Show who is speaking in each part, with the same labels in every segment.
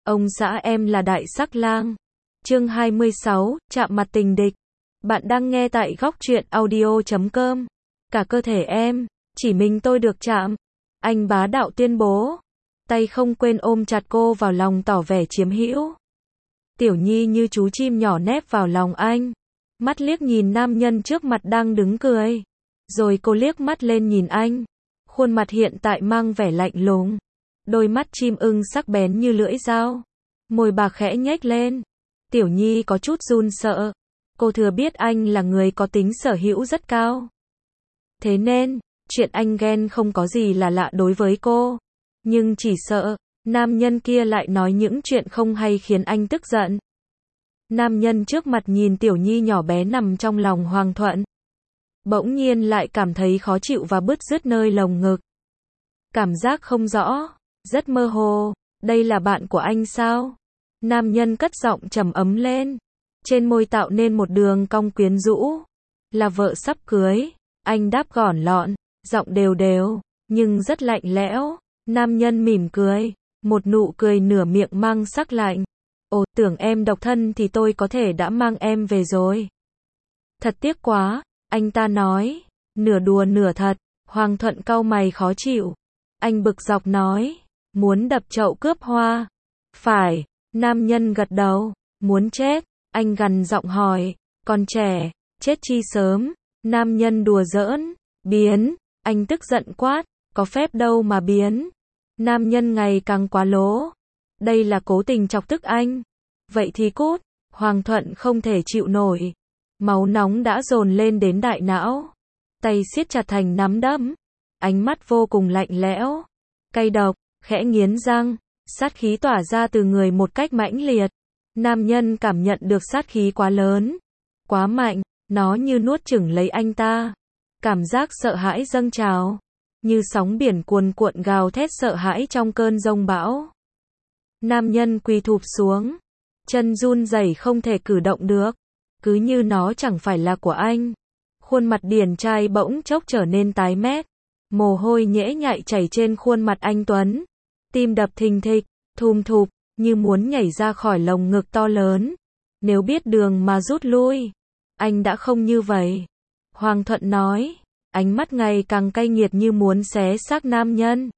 Speaker 1: Ông xã em là đại sắc lang. Chương 26, chạm mặt tình địch. Bạn đang nghe tại góc truyện audio.com. Cả cơ thể em, chỉ mình tôi được chạm. Anh bá đạo tuyên bố. Tay không quên ôm chặt cô vào lòng tỏ vẻ chiếm hữu. Tiểu Nhi như chú chim nhỏ nép vào lòng anh. Mắt liếc nhìn nam nhân trước mặt đang đứng cười. Rồi cô liếc mắt lên nhìn anh. Khuôn mặt hiện tại mang vẻ lạnh lùng. Đôi mắt chim ưng sắc bén như lưỡi dao. Môi bà khẽ nhếch lên. Tiểu Nhi có chút run sợ. Cô thừa biết anh là người có tính sở hữu rất cao. Thế nên, chuyện anh ghen không có gì là lạ đối với cô. Nhưng chỉ sợ, nam nhân kia lại nói những chuyện không hay khiến anh tức giận. Nam nhân trước mặt nhìn Tiểu Nhi nhỏ bé nằm trong lòng Hoàng Thuận. Bỗng nhiên lại cảm thấy khó chịu và bứt rứt nơi lồng ngực. Cảm giác không rõ, rất mơ hồ. Đây là bạn của anh sao? Nam nhân cất giọng trầm ấm lên. Trên môi tạo nên một đường cong quyến rũ. Là vợ sắp cưới. Anh đáp gọn lọn, giọng đều đều, nhưng rất lạnh lẽo. Nam nhân mỉm cười. Một nụ cười nửa miệng mang sắc lạnh. Ồ, tưởng em độc thân thì tôi có thể đã mang em về rồi. Thật tiếc quá, anh ta nói. Nửa đùa nửa thật. Hoàng Thuận cau mày khó chịu. Anh bực dọc nói. Muốn đập chậu cướp hoa. Phải. Nam nhân gật đầu. Muốn chết. Anh gằn giọng hỏi. Còn trẻ. Chết chi sớm. Nam nhân đùa giỡn. Biến. Anh tức giận quát. Có phép đâu mà biến. Nam nhân ngày càng quá lố. Đây là cố tình chọc tức anh. Vậy thì cút. Hoàng Thuận không thể chịu nổi. Máu nóng đã dồn lên đến đại não. Tay siết chặt thành nắm đấm. Ánh mắt vô cùng lạnh lẽo. Cay độc, khẽ nghiến răng. Sát khí tỏa ra từ người một cách mãnh liệt. Nam nhân cảm nhận được sát khí quá lớn. Quá mạnh, nó như nuốt chửng lấy anh ta. Cảm giác sợ hãi dâng trào. Như sóng biển cuồn cuộn gào thét sợ hãi trong cơn giông bão. Nam nhân quỳ thụp xuống. Chân run rẩy không thể cử động được. Cứ như nó chẳng phải là của anh. Khuôn mặt điển trai bỗng chốc trở nên tái mét. Mồ hôi nhễ nhại chảy trên khuôn mặt anh Tuấn. Tim đập thình thịch, thùm thụp, như muốn nhảy ra khỏi lồng ngực to lớn. Nếu biết đường mà rút lui, anh đã không như vậy. Hoàng Thuận nói, ánh mắt ngày càng cay nghiệt như muốn xé xác nam nhân.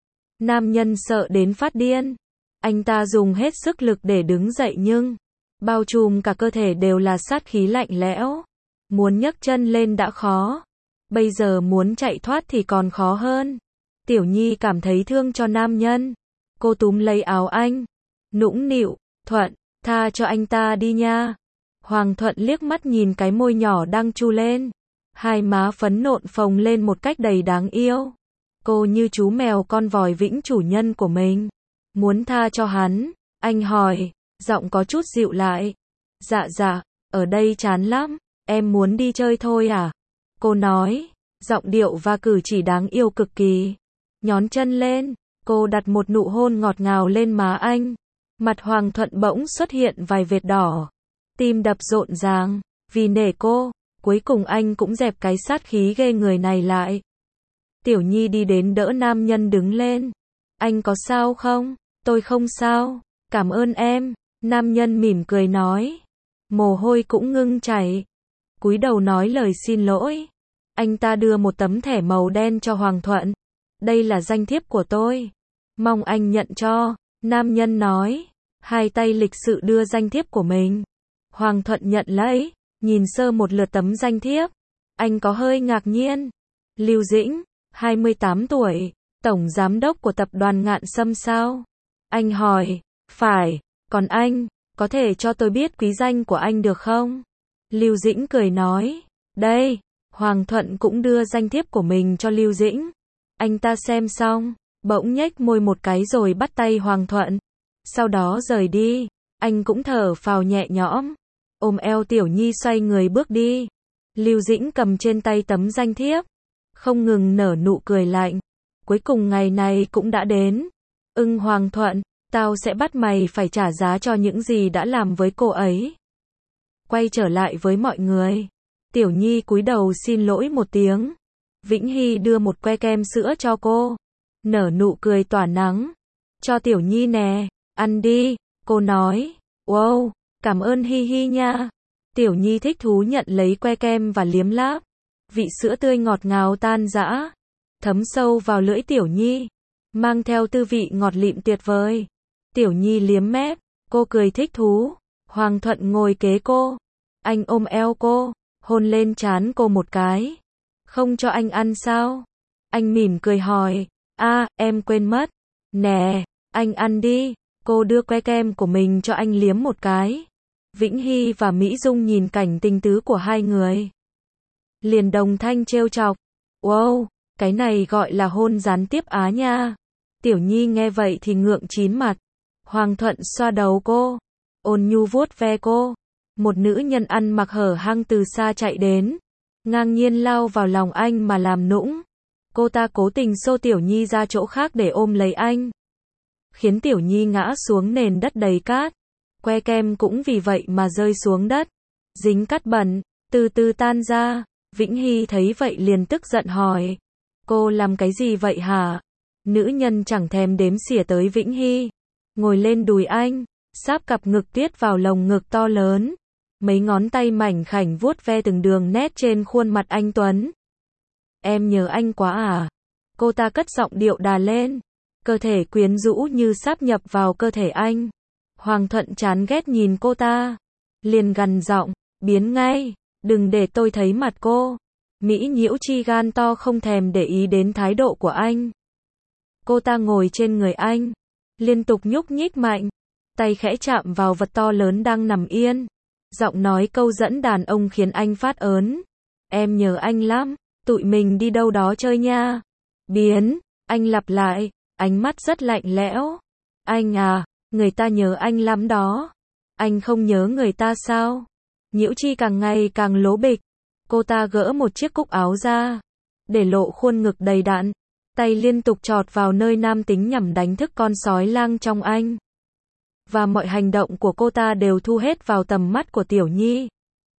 Speaker 1: Nam nhân sợ đến phát điên. Anh ta dùng hết sức lực để đứng dậy nhưng bao trùm cả cơ thể đều là sát khí lạnh lẽo. Muốn nhấc chân lên đã khó. Bây giờ muốn chạy thoát thì còn khó hơn. Tiểu Nhi cảm thấy thương cho nam nhân. Cô túm lấy áo anh. Nũng nịu, Thuận, tha cho anh ta đi nha. Hoàng Thuận liếc mắt nhìn cái môi nhỏ đang chu lên. Hai má phấn nộn phồng lên một cách đầy đáng yêu. Cô như chú mèo con vòi vĩnh chủ nhân của mình. Muốn tha cho hắn. Anh hỏi, giọng có chút dịu lại. Dạ, ở đây chán lắm. Em muốn đi chơi thôi à? Cô nói, giọng điệu và cử chỉ đáng yêu cực kỳ. Nhón chân lên, cô đặt một nụ hôn ngọt ngào lên má anh. Mặt Hoàng Thuận bỗng xuất hiện vài vệt đỏ. Tim đập rộn ràng, vì nể cô, cuối cùng anh cũng dẹp cái sát khí ghê người này lại. Tiểu Nhi đi đến đỡ nam nhân đứng lên. Anh có sao không? Tôi không sao, cảm ơn em. Nam nhân mỉm cười nói. Mồ hôi cũng ngưng chảy. Cúi đầu nói lời xin lỗi. Anh ta đưa một tấm thẻ màu đen cho Hoàng Thuận. Đây là danh thiếp của tôi. Mong anh nhận cho. Nam nhân nói. Hai tay lịch sự đưa danh thiếp của mình. Hoàng Thuận nhận lấy. Nhìn sơ một lượt tấm danh thiếp. Anh có hơi ngạc nhiên. Lưu Dĩnh, 28 tuổi. Tổng giám đốc của tập đoàn Ngạn Sâm sao? Anh hỏi. Phải. Còn anh, có thể cho tôi biết quý danh của anh được không? Lưu Dĩnh cười nói. Đây. Hoàng Thuận cũng đưa danh thiếp của mình cho Lưu Dĩnh. Anh ta xem xong, bỗng nhếch môi một cái rồi bắt tay Hoàng Thuận. Sau đó rời đi. Anh cũng thở phào nhẹ nhõm. Ôm eo Tiểu Nhi xoay người bước đi. Lưu Dĩnh cầm trên tay tấm danh thiếp. Không ngừng nở nụ cười lạnh. Cuối cùng ngày này cũng đã đến. Hoàng Thuận, tao sẽ bắt mày phải trả giá cho những gì đã làm với cô ấy. Quay trở lại với mọi người. Tiểu Nhi cúi đầu xin lỗi một tiếng. Vĩnh Hy đưa một que kem sữa cho cô. Nở nụ cười tỏa nắng. Cho Tiểu Nhi nè. ăn đi, cô nói. Wow, cảm ơn hi hi nha. Tiểu Nhi thích thú nhận lấy que kem và liếm láp. Vị sữa tươi ngọt ngào tan rã, thấm sâu vào lưỡi Tiểu Nhi, mang theo tư vị ngọt lịm tuyệt vời. Tiểu Nhi liếm mép, cô cười thích thú. Hoàng Thuận ngồi kế cô, anh ôm eo cô, hôn lên trán cô một cái. Không cho anh ăn sao? Anh mỉm cười hỏi. Em quên mất. Nè, anh ăn đi. Cô đưa que kem của mình cho anh liếm một cái. Vĩnh Hy và Mỹ Dung nhìn cảnh tình tứ của hai người, liền đồng thanh trêu chọc. Wow, cái này gọi là hôn gián tiếp á nha. Tiểu Nhi nghe vậy thì ngượng chín mặt. Hoàng Thuận xoa đầu cô, ôn nhu vuốt ve cô. Một nữ nhân ăn mặc hở hang từ xa chạy đến, ngang nhiên lao vào lòng anh mà làm nũng. Cô ta cố tình xô Tiểu Nhi ra chỗ khác để ôm lấy anh, khiến Tiểu Nhi ngã xuống nền đất đầy cát. Que kem cũng vì vậy mà rơi xuống đất, dính cát bẩn, từ từ tan ra. Vĩnh Hy thấy vậy liền tức giận hỏi. Cô làm cái gì vậy hả? Nữ nhân chẳng thèm đếm xỉa tới Vĩnh Hy, ngồi lên đùi anh, sáp cặp ngực tiết vào lồng ngực to lớn. Mấy ngón tay mảnh khảnh vuốt ve từng đường nét trên khuôn mặt anh tuấn. Em nhớ anh quá à? Cô ta cất giọng điệu đà lên, cơ thể quyến rũ như sáp nhập vào cơ thể anh. Hoàng Thuận chán ghét nhìn cô ta, liền gằn giọng, biến ngay, đừng để tôi thấy mặt cô. Mỹ Nhiễu Chi gan to không thèm để ý đến thái độ của anh. Cô ta ngồi trên người anh, liên tục nhúc nhích mạnh, tay khẽ chạm vào vật to lớn đang nằm yên. Giọng nói câu dẫn đàn ông khiến anh phát ớn. Em nhớ anh lắm, tụi mình đi đâu đó chơi nha. Biến, anh lặp lại, ánh mắt rất lạnh lẽo. Anh à, người ta nhớ anh lắm đó. Anh không nhớ người ta sao? Nhiễu Chi càng ngày càng lố bịch. Cô ta gỡ một chiếc cúc áo ra, để lộ khuôn ngực đầy đặn, tay liên tục chọt vào nơi nam tính nhằm đánh thức con sói lang trong anh. Và mọi hành động của cô ta đều thu hết vào tầm mắt của Tiểu Nhi.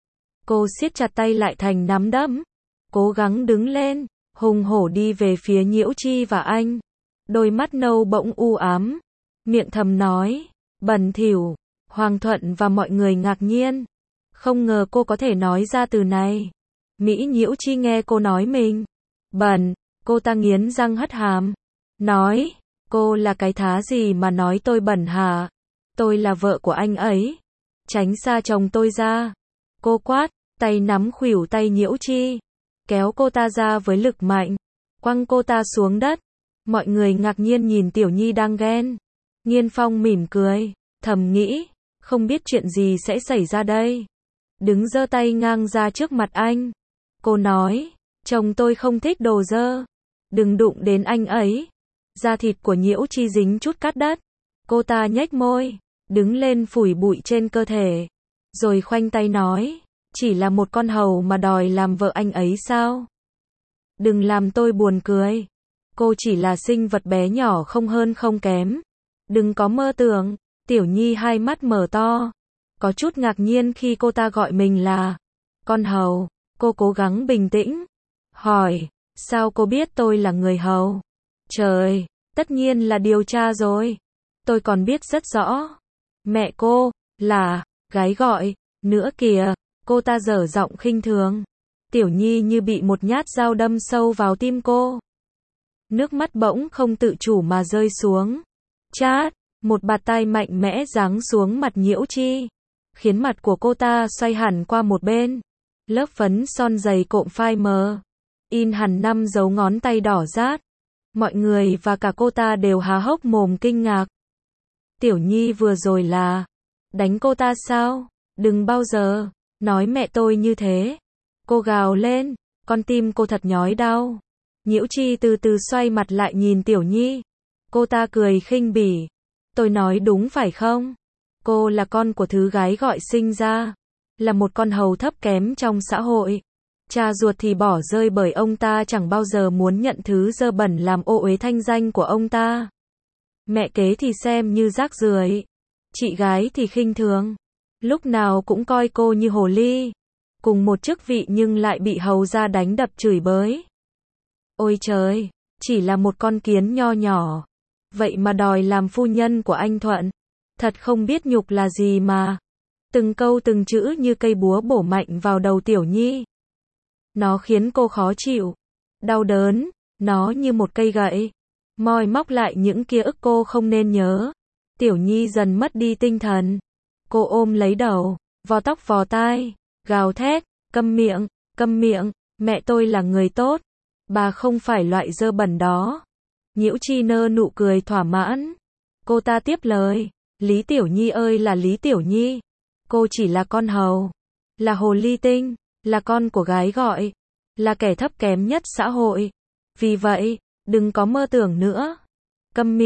Speaker 1: Cô siết chặt tay lại thành nắm đấm, cố gắng đứng lên, hùng hổ đi về phía Nhiễu Chi và anh. Đôi mắt nâu bỗng u ám, miệng thầm nói, bẩn thỉu. Hoàng Thuận và mọi người ngạc nhiên, không ngờ cô có thể nói ra từ này. Mỹ Nhiễu Chi nghe cô nói mình bẩn, cô ta nghiến răng hất hàm, nói, cô là cái thá gì mà nói tôi bẩn hả? Tôi là vợ của anh ấy, tránh xa chồng tôi ra. Cô quát, tay nắm khuỷu tay Nhiễu Chi, kéo cô ta ra với lực mạnh, quăng cô ta xuống đất. Mọi người ngạc nhiên nhìn Tiểu Nhi đang ghen. Nghiên Phong mỉm cười, thầm nghĩ, không biết chuyện gì sẽ xảy ra đây. Đứng giơ tay ngang ra trước mặt anh. Cô nói, chồng tôi không thích đồ dơ, đừng đụng đến anh ấy. Da thịt của Nhiễu Chi dính chút cát đất. Cô ta nhếch môi, đứng lên phủi bụi trên cơ thể, rồi khoanh tay nói, chỉ là một con hầu mà đòi làm vợ anh ấy sao? Đừng làm tôi buồn cười. Cô chỉ là sinh vật bé nhỏ không hơn không kém. Đừng có mơ tưởng. Tiểu Nhi hai mắt mở to, có chút ngạc nhiên khi cô ta gọi mình là con hầu. Cô cố gắng bình tĩnh, hỏi, sao cô biết tôi là người hầu? Trời, tất nhiên là điều tra rồi. Tôi còn biết rất rõ. Mẹ cô là gái gọi nữa kìa. Cô ta dở giọng khinh thường. Tiểu Nhi như bị một nhát dao đâm sâu vào tim cô. Nước mắt bỗng không tự chủ mà rơi xuống. Chát, một bạt tai mạnh mẽ giáng xuống mặt Nhiễu Chi, khiến mặt của cô ta xoay hẳn qua một bên. Lớp phấn son dày cộm phai mờ, in hẳn 5 dấu ngón tay đỏ rát. Mọi người và cả cô ta đều há hốc mồm kinh ngạc. Tiểu Nhi vừa rồi là đánh cô ta sao? Đừng bao giờ nói mẹ tôi như thế. Cô gào lên, con tim cô thật nhói đau. Nhiễu Chi từ từ xoay mặt lại nhìn Tiểu Nhi. Cô ta cười khinh bỉ. Tôi nói đúng phải không? Cô là con của thứ gái gọi sinh ra, là một con hầu thấp kém trong xã hội. Cha ruột thì bỏ rơi bởi ông ta chẳng bao giờ muốn nhận thứ dơ bẩn làm ô uế thanh danh của ông ta. Mẹ kế thì xem như rác rưởi. Chị gái thì khinh thường, lúc nào cũng coi cô như hồ ly. Cùng một chức vị nhưng lại bị hầu ra đánh đập chửi bới. Ôi trời, chỉ là một con kiến nho nhỏ, vậy mà đòi làm phu nhân của anh Thuận. Thật không biết nhục là gì mà. Từng câu từng chữ như cây búa bổ mạnh vào đầu Tiểu Nhi. Nó khiến cô khó chịu, đau đớn, nó như một cây gậy, moi móc lại những ký ức cô không nên nhớ. Tiểu Nhi dần mất đi tinh thần. Cô ôm lấy đầu, vò tóc vò tai, gào thét, câm miệng, mẹ tôi là người tốt. Bà không phải loại dơ bẩn đó. Nhiễu Chi nở nụ cười thỏa mãn. Cô ta tiếp lời, Lý Tiểu Nhi ơi là Lý Tiểu Nhi. Cô chỉ là con hầu, là hồ ly tinh, là con của gái gọi, là kẻ thấp kém nhất xã hội. Vì vậy, đừng có mơ tưởng nữa. Câm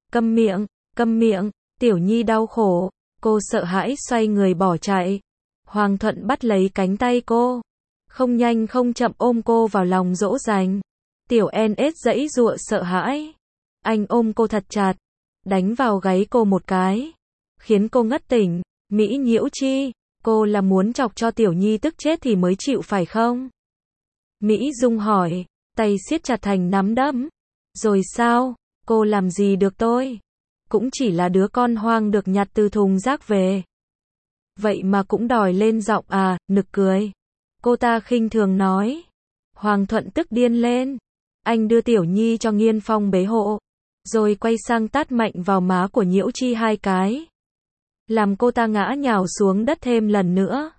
Speaker 1: miệng, Tiểu Nhi đau khổ. Cô sợ hãi xoay người bỏ chạy. Hoàng Thuận bắt lấy cánh tay cô, không nhanh không chậm ôm cô vào lòng dỗ dành. Tiểu NS giãy giụa sợ hãi. Anh ôm cô thật chặt, đánh vào gáy cô một cái, khiến cô ngất tỉnh. Mỹ Nhiễu Chi, cô là muốn chọc cho Tiểu Nhi tức chết thì mới chịu phải không? Mỹ Dung hỏi, tay siết chặt thành nắm đấm. Rồi sao, cô làm gì được tôi? Cũng chỉ là đứa con hoang được nhặt từ thùng rác về. Vậy mà cũng đòi lên giọng à, nực cười. Cô ta khinh thường nói. Hoàng Thuận tức điên lên. Anh đưa Tiểu Nhi cho Nghiên Phong bế hộ, rồi quay sang tát mạnh vào má của Nhiễu Chi 2 cái. Làm cô ta ngã nhào xuống đất thêm lần nữa.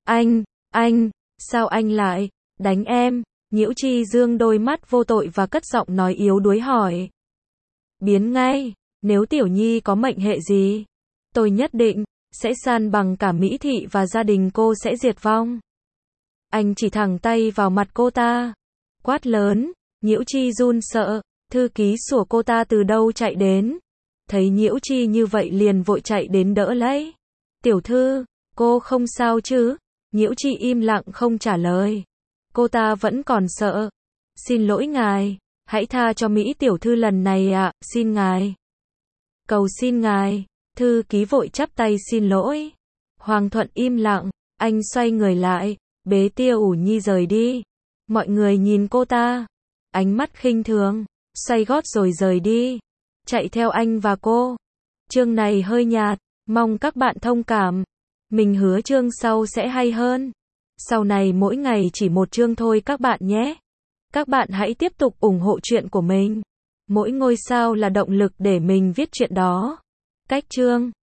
Speaker 1: Anh, sao anh lại đánh em? Nhiễu Chi dương đôi mắt vô tội và cất giọng nói yếu đuối hỏi. Biến ngay, nếu Tiểu Nhi có mệnh hệ gì, tôi nhất định sẽ san bằng cả Mỹ Thị và gia đình cô sẽ diệt vong. Anh chỉ thẳng tay vào mặt cô ta, quát lớn. Nhiễu Chi run sợ, thư ký sủa cô ta từ đâu chạy đến. Thấy Nhiễu Chi như vậy liền vội chạy đến đỡ lấy. Tiểu thư, cô không sao chứ? Nhiễu Chi im lặng không trả lời. Cô ta vẫn còn sợ. Xin lỗi ngài, hãy tha cho Mỹ tiểu thư lần này ạ, xin ngài. Cầu xin ngài. Thư ký vội chắp tay xin lỗi. Hoàng Thuận im lặng, anh xoay người lại, bế Tiêu Ủ Nhi rời đi. Mọi người nhìn cô ta, ánh mắt khinh thường, xoay gót rồi rời đi, chạy theo anh và cô. Chương này hơi nhạt, mong các bạn thông cảm. Mình hứa chương sau sẽ hay hơn. Sau này mỗi ngày chỉ một chương thôi các bạn nhé. Các bạn hãy tiếp tục ủng hộ chuyện của mình. Mỗi ngôi sao là động lực để mình viết chuyện đó. Cách chương